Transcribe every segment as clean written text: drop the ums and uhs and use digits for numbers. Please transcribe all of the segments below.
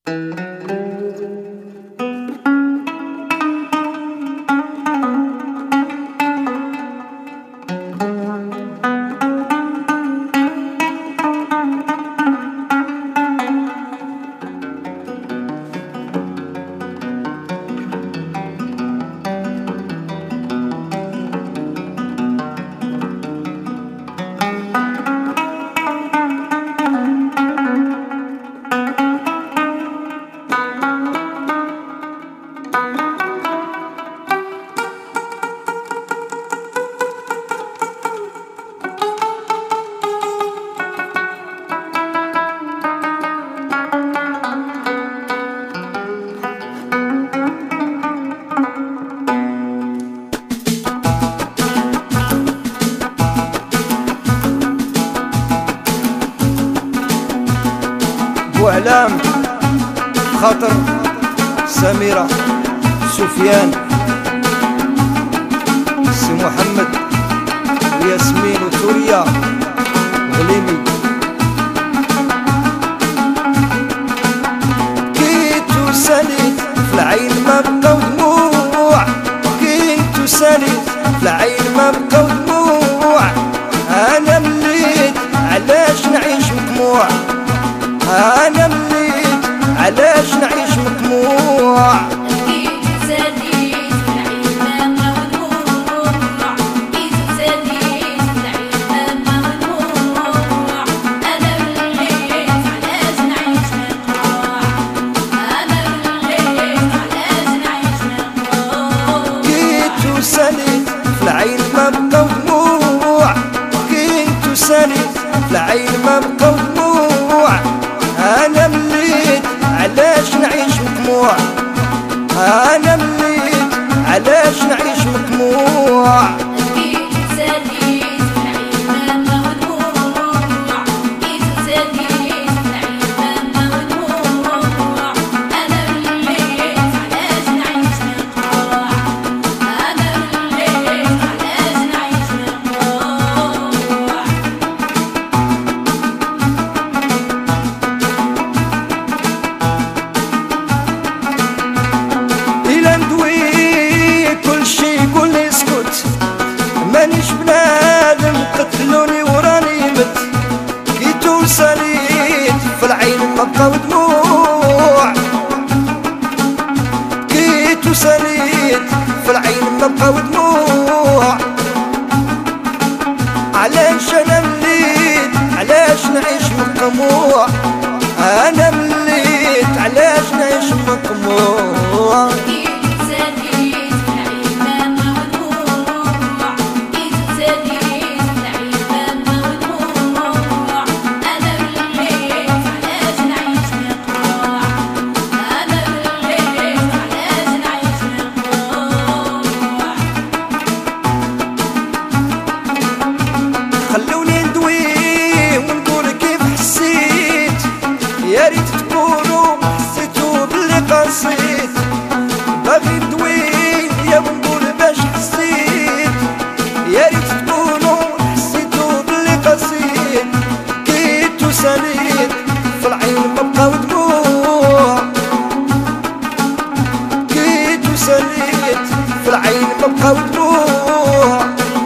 وعلام خاطر سميرة سفيان سي محمد وياسمين وثوريا غليمي. كيتو ساليت في العين ما بقاو دموع، كيتو ساليت في العين ما بقاو دموع. انا مليت علاش نعيش مطموع، أنا مليت علاش نعيش مطموع. كيتو ساليت في العين ما بقاو دموع، كيتو ساليت في العين ما بقاو دموع. أنا مليت علاش نعيش مطموع، أنا مليت علاش نعيش مطموع. كيتو ساليت في العين ما بقاو دموع، كيتو ساليت في العين ما بقاو دموع. أنا مليت علاش نعيش مطموع، أنا مليت علاش نعيش مطموع. كيتو ساليت في العين ما بقاو دموع، كيتو ساليت في العين ما بقاو دموع. أنا مليت علاش نعيش مطموع، أنا مليت علاش نعيش مطموع. إلا ندوي كل شي يقول لي اسكت، مانيش بنادم قتلوني وراني مت. كيتو ساليت في العين ما بقاو دموع، كيتو ساليت في العين ما بقاو دموع. علاش انا مليت علاش نعيش مقموع، انا مليت علاش نعيش مقموع. كيتو ساليت في العين ما بقاو دموع، كيتو ساليت في العين ما بقاو دموع. أنا مليت علاش نعيش مطموع، أنا مليت علاش نعيش مطموع. خلوني ندوي ونقول كيف حسيت، يا ريت تكونوا حسيتوا باللي قصيت. باغي ندوي يا ونقول باش حسيت، يا ريت تكونوا حسيتوا باللي قصيت. كيتو ساليت في العين ما بقاو دموع، كيتو ساليت في العين ما بقاو دموع.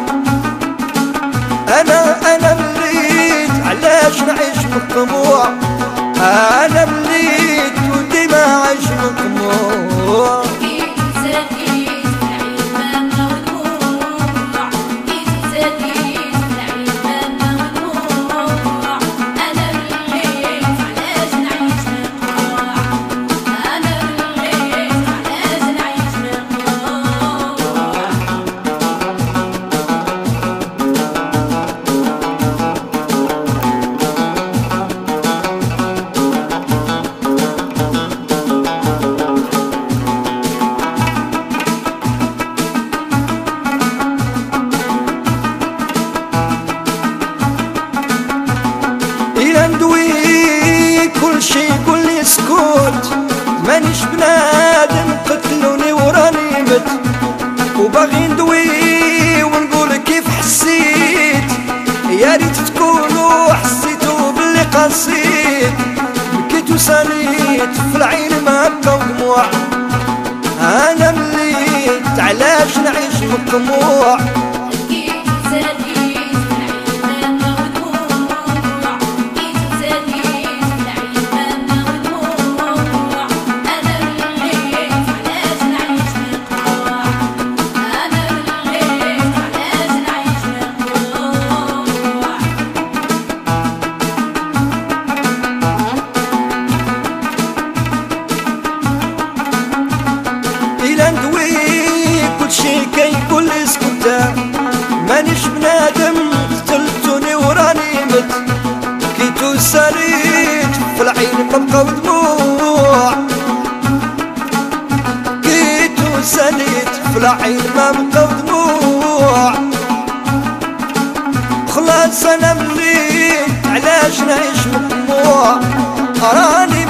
أنا مليت علاش نعيش مطموع، أنا مليت وديما عايش مطموع. كيتو ساليت في العين ما بقاو دموع، كيتو ساليت في العين ما بقاو دموع. أنا مليت علاش نعيش مطموع، ساليت في العين ما بقى دموع، انا مليت علاش نعيش مطموع. إلا ندوي كل شي كيقول لي اسكت، مانيش بنادم قتلتوني وراني مت، كيتو ساليت في العين مبقاو دموع، كيتو ساليت في العين ما بقاو دموع. خلاص انا مليت علاش نعيش مطموع، راني